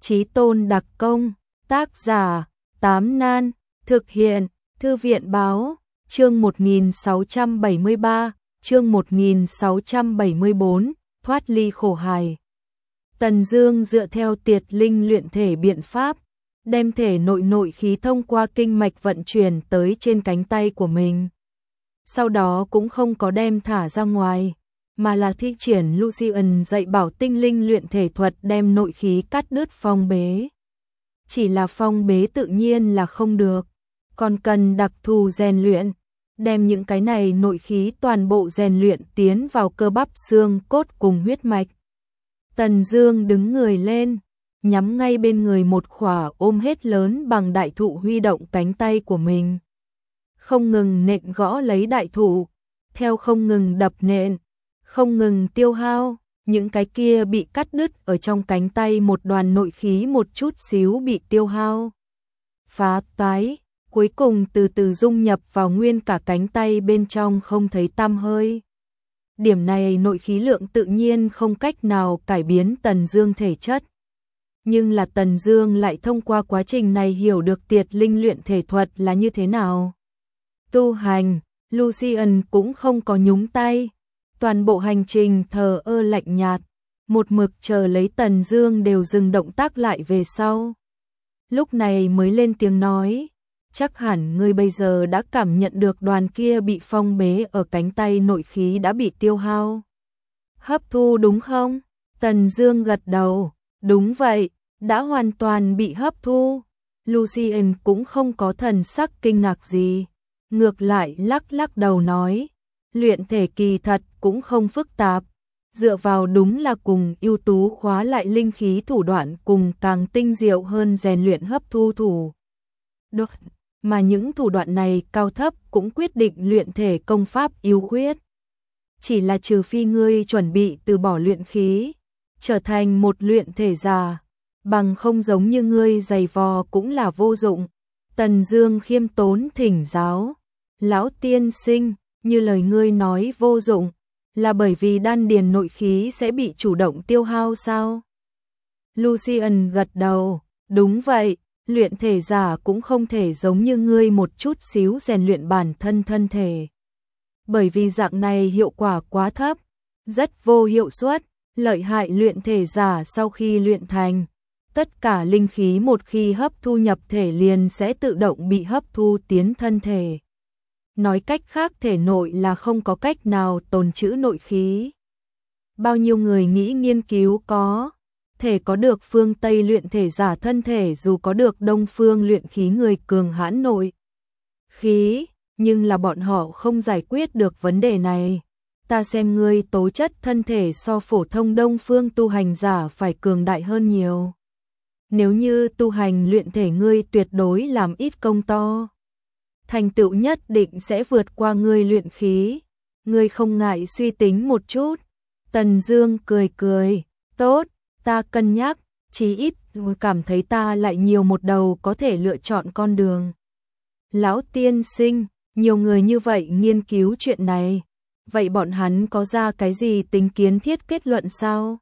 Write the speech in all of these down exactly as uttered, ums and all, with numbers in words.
Chí Tôn đặc công, tác giả, Tám Nan, thực hiện, Thư viện báo, chương một nghìn sáu trăm bảy mươi ba, chương một nghìn sáu trăm bảy mươi bốn, thoát ly khổ hài. Tần Dương dựa theo Tiệt Linh luyện thể biện pháp, đem thể nội nội khí thông qua kinh mạch vận chuyển tới trên cánh tay của mình. Sau đó cũng không có đem thả ra ngoài, mà là thi triển Lucian dạy bảo tinh linh luyện thể thuật đem nội khí cắt đứt phong bế. Chỉ là phong bế tự nhiên là không được, còn cần đặc thù rèn luyện, đem những cái này nội khí toàn bộ rèn luyện tiến vào cơ bắp xương cốt cùng huyết mạch. Tần Dương đứng người lên, nhắm ngay bên người một khỏa ôm hết lớn bằng đại thụ huy động cánh tay của mình. Không ngừng nện gõ lấy đại thụ, theo không ngừng đập nện, không ngừng tiêu hao, những cái kia bị cắt đứt ở trong cánh tay một đoàn nội khí một chút xíu bị tiêu hao. Phá toái, cuối cùng từ từ dung nhập vào nguyên cả cánh tay bên trong không thấy tăm hơi. Điểm này nội khí lượng tự nhiên không cách nào cải biến Tần Dương thể chất. Nhưng là Tần Dương lại thông qua quá trình này hiểu được Tiệt Linh luyện thể thuật là như thế nào. Tu hành, Lucian cũng không có nhúng tay, toàn bộ hành trình thờ ơ lạnh nhạt, một mực chờ lấy Tần Dương đều dừng động tác lại về sau. Lúc này mới lên tiếng nói, chắc hẳn ngươi bây giờ đã cảm nhận được đoàn kia bị phong bế ở cánh tay nội khí đã bị tiêu hao. Hấp thu đúng không? Tần Dương gật đầu, đúng vậy, đã hoàn toàn bị hấp thu. Lucian cũng không có thần sắc kinh ngạc gì, ngược lại lắc lắc đầu nói, luyện thể kỳ thật cũng không phức tạp, dựa vào đúng là cùng ưu tú khóa lại linh khí thủ đoạn cùng càng tinh diệu hơn rèn luyện hấp thu thủ đoạn, mà những thủ đoạn này cao thấp cũng quyết định luyện thể công pháp yếu khuyết. Chỉ là trừ phi ngươi chuẩn bị từ bỏ luyện khí, trở thành một luyện thể giả, bằng không giống như ngươi giày vò cũng là vô dụng. Tần Dương khiêm tốn thỉnh giáo, lão tiên sinh, như lời ngươi nói vô dụng, là bởi vì đan điền nội khí sẽ bị chủ động tiêu hao sao? Lucian gật đầu, đúng vậy, luyện thể giả cũng không thể giống như ngươi một chút xíu rèn luyện bản thân thân thể. Bởi vì dạng này hiệu quả quá thấp, rất vô hiệu suất, lợi hại luyện thể giả sau khi luyện thành, tất cả linh khí một khi hấp thu nhập thể liền sẽ tự động bị hấp thu tiến thân thể. Nói cách khác thể nội là không có cách nào tồn trữ nội khí. Bao nhiêu người nghĩ nghiên cứu có thể có được phương Tây luyện thể giả thân thể dù có được Đông phương luyện khí người cường hãn nội khí, nhưng là bọn họ không giải quyết được vấn đề này. Ta xem ngươi tố chất thân thể so phổ thông Đông phương tu hành giả phải cường đại hơn nhiều. Nếu như tu hành luyện thể ngươi tuyệt đối làm ít công to, thành tựu nhất định sẽ vượt qua ngươi luyện khí. Ngươi không ngại suy tính một chút. Tần Dương cười cười, tốt, ta cân nhắc, chí ít cảm thấy ta lại nhiều một đầu có thể lựa chọn con đường. Lão tiên sinh, nhiều người như vậy nghiên cứu chuyện này, vậy bọn hắn có ra cái gì tính kiến thiết kết luận sao?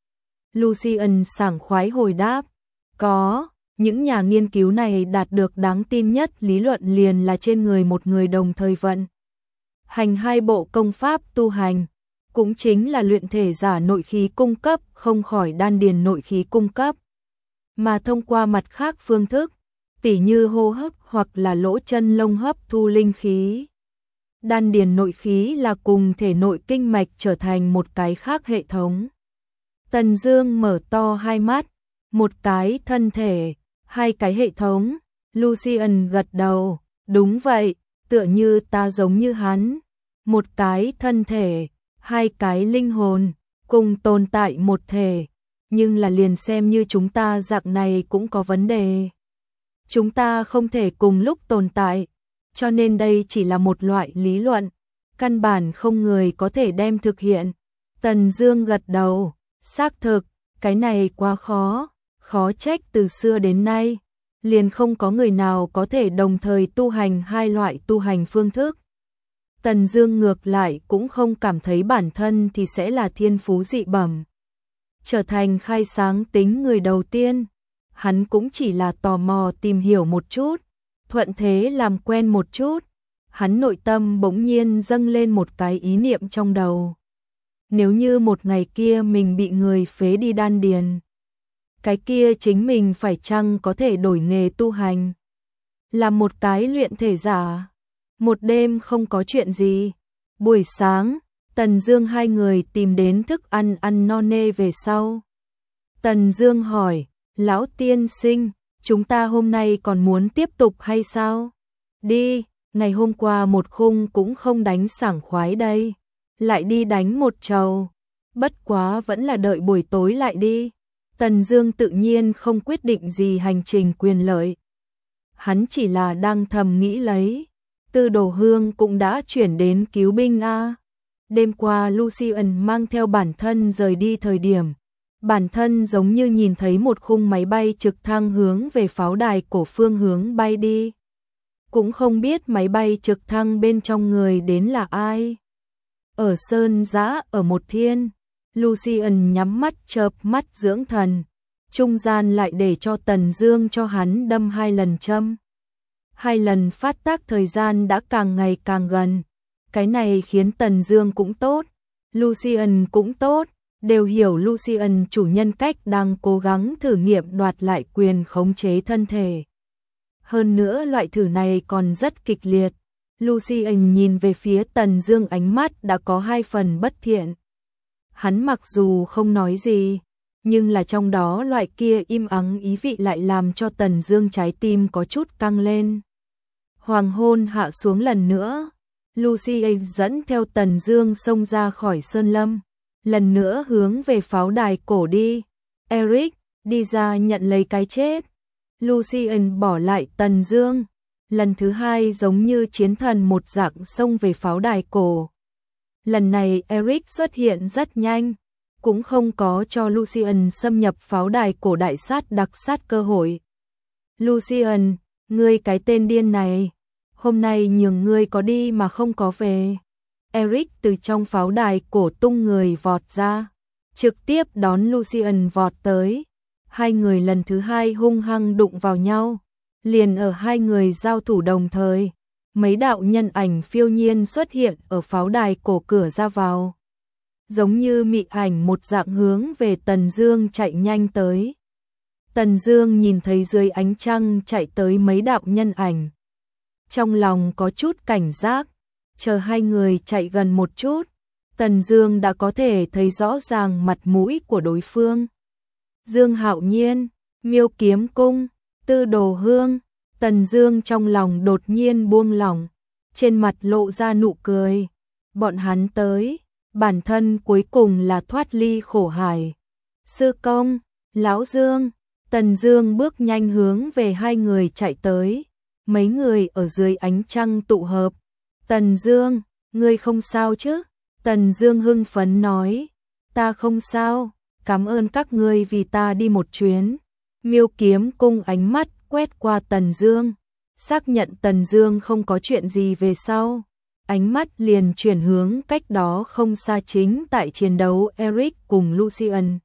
Lucian sảng khoái hồi đáp, có, những nhà nghiên cứu này đạt được đáng tin nhất lý luận liền là trên người một người đồng thời vận hành hai bộ công pháp tu hành, cũng chính là luyện thể giả nội khí cung cấp không khỏi đan điền nội khí cung cấp, mà thông qua mặt khác phương thức, tỉ như hô hấp hoặc là lỗ chân lông hấp thu linh khí. Đan điền nội khí là cùng thể nội kinh mạch trở thành một cái khác hệ thống. Tần Dương mở to hai mắt, một cái thân thể, hai cái hệ thống. Lucian gật đầu, đúng vậy, tựa như ta giống như hắn, một cái thân thể, hai cái linh hồn, cùng tồn tại một thể, nhưng là liền xem như chúng ta dạng này cũng có vấn đề. Chúng ta không thể cùng lúc tồn tại, cho nên đây chỉ là một loại lý luận, căn bản không người có thể đem thực hiện. Tần Dương gật đầu, xác thực, cái này quá khó, khó trách từ xưa đến nay, liền không có người nào có thể đồng thời tu hành hai loại tu hành phương thức. Tần Dương ngược lại cũng không cảm thấy bản thân thì sẽ là thiên phú dị bẩm, trở thành khai sáng tính người đầu tiên, hắn cũng chỉ là tò mò tìm hiểu một chút, thuận thế làm quen một chút. Hắn nội tâm bỗng nhiên dâng lên một cái ý niệm trong đầu. Nếu như một ngày kia mình bị người phế đi đan điền, cái kia chính mình phải chăng có thể đổi nghề tu hành, làm một cái luyện thể giả. Một đêm không có chuyện gì, buổi sáng, Tần Dương hai người tìm đến thức ăn ăn no nê về sau. Tần Dương hỏi, lão tiên sinh, chúng ta hôm nay còn muốn tiếp tục hay sao? Đi, ngày hôm qua một khung cũng không đánh sảng khoái đây, lại đi đánh một trầu, bất quá vẫn là đợi buổi tối lại đi. Tần Dương tự nhiên không quyết định gì hành trình quyền lợi. Hắn chỉ là đang thầm nghĩ lấy, Tư Đồ Hương cũng đã chuyển đến cứu binh a. Đêm qua Lucian mang theo bản thân rời đi thời điểm, bản thân giống như nhìn thấy một khung máy bay trực thăng hướng về pháo đài cổ phương hướng bay đi. Cũng không biết máy bay trực thăng bên trong người đến là ai. Ở sơn giã ở một thiên, Lucian nhắm mắt chợp mắt dưỡng thần, trung gian lại để cho Tần Dương cho hắn đâm hai lần châm. Hai lần phát tác thời gian đã càng ngày càng gần. Cái này khiến Tần Dương cũng tốt, Lucian cũng tốt, đều hiểu Lucian chủ nhân cách đang cố gắng thử nghiệm đoạt lại quyền khống chế thân thể. Hơn nữa loại thử này còn rất kịch liệt. Lucian nhìn về phía Tần Dương ánh mắt đã có hai phần bất thiện. Hắn mặc dù không nói gì, nhưng là trong đó loại kia im ắng ý vị lại làm cho Tần Dương trái tim có chút căng lên. Hoàng hôn hạ xuống lần nữa, Lucian dẫn theo Tần Dương xông ra khỏi sơn lâm, lần nữa hướng về pháo đài cổ đi. Eric, đi ra nhận lấy cái chết. Lucian bỏ lại Tần Dương, lần thứ hai giống như chiến thần một dạng xông về pháo đài cổ. Lần này Eric xuất hiện rất nhanh, cũng không có cho Lucian xâm nhập pháo đài cổ đại sát đặc sát cơ hội. Lucian, ngươi cái tên điên này, hôm nay nhường ngươi có đi mà không có về. Eric từ trong pháo đài cổ tung người vọt ra, trực tiếp đón Lucian vọt tới. Hai người lần thứ hai hung hăng đụng vào nhau, liền ở hai người giao thủ đồng thời, mấy đạo nhân ảnh phiêu nhiên xuất hiện ở pháo đài cổ cửa ra vào. Giống như mị ảnh một dạng hướng về Tần Dương chạy nhanh tới. Tần Dương nhìn thấy dưới ánh trăng chạy tới mấy đạo nhân ảnh, trong lòng có chút cảnh giác, chờ hai người chạy gần một chút, Tần Dương đã có thể thấy rõ ràng mặt mũi của đối phương. Dương Hạo Nhiên, Miêu Kiếm Cung, Tư Đồ Hương. Tần Dương trong lòng đột nhiên buông lỏng, trên mặt lộ ra nụ cười. Bọn hắn tới, bản thân cuối cùng là thoát ly khổ hải. Sư công, lão Dương. Tần Dương bước nhanh hướng về hai người chạy tới. Mấy người ở dưới ánh trăng tụ hợp. Tần Dương, ngươi không sao chứ? Tần Dương hưng phấn nói, ta không sao, cảm ơn các ngươi vì ta đi một chuyến. Miêu Kiếm Cung ánh mắt quét qua Tần Dương, xác nhận Tần Dương không có chuyện gì về sau, ánh mắt liền chuyển hướng cách đó không xa chính tại chiến đấu Eric cùng Lucian.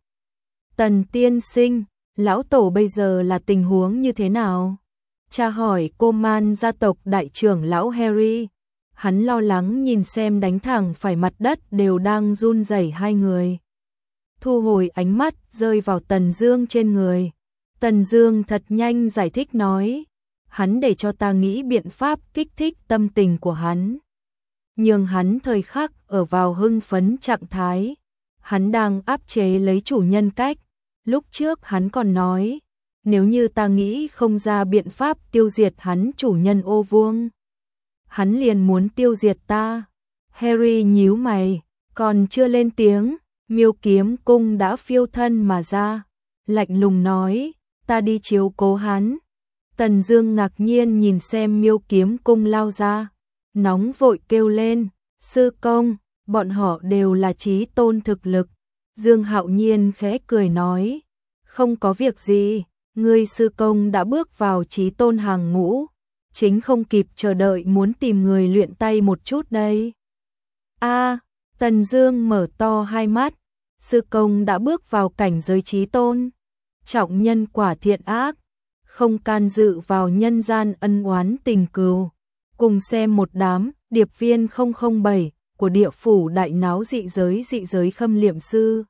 Tần tiên sinh, lão tổ bây giờ là tình huống như thế nào? Cha hỏi Cô Man gia tộc đại trưởng lão Harry. Hắn lo lắng nhìn xem đánh thẳng phải mặt đất đều đang run rẩy hai người. Thu hồi ánh mắt rơi vào Tần Dương trên người. Tần Dương thật nhanh giải thích nói, hắn để cho ta nghĩ biện pháp kích thích tâm tình của hắn, nhưng hắn thời khắc ở vào hưng phấn trạng thái, hắn đang áp chế lấy chủ nhân cách. Lúc trước hắn còn nói, nếu như ta nghĩ không ra biện pháp tiêu diệt hắn chủ nhân ô vuông, hắn liền muốn tiêu diệt ta. Harry nhíu mày, còn chưa lên tiếng, Miêu Kiếm Cung đã phiêu thân mà ra, lạnh lùng nói, ta đi chiếu cố hắn. Tần Dương ngạc nhiên nhìn xem Miêu Kiếm Cung lao ra, nóng vội kêu lên, sư công, bọn họ đều là chí tôn thực lực. Dương Hạo Nhiên khẽ cười nói, không có việc gì, ngươi sư công đã bước vào chí tôn hàng ngũ, chính không kịp chờ đợi muốn tìm người luyện tay một chút đây. A, Tần Dương mở to hai mắt, sư công đã bước vào cảnh giới chí tôn. trọng nhân quả thiện ác, không can dự vào nhân gian ân oán tình cừu. Cùng xem một đám điệp viên không không bảy của địa phủ đại náo dị giới dị giới khâm liệm sư.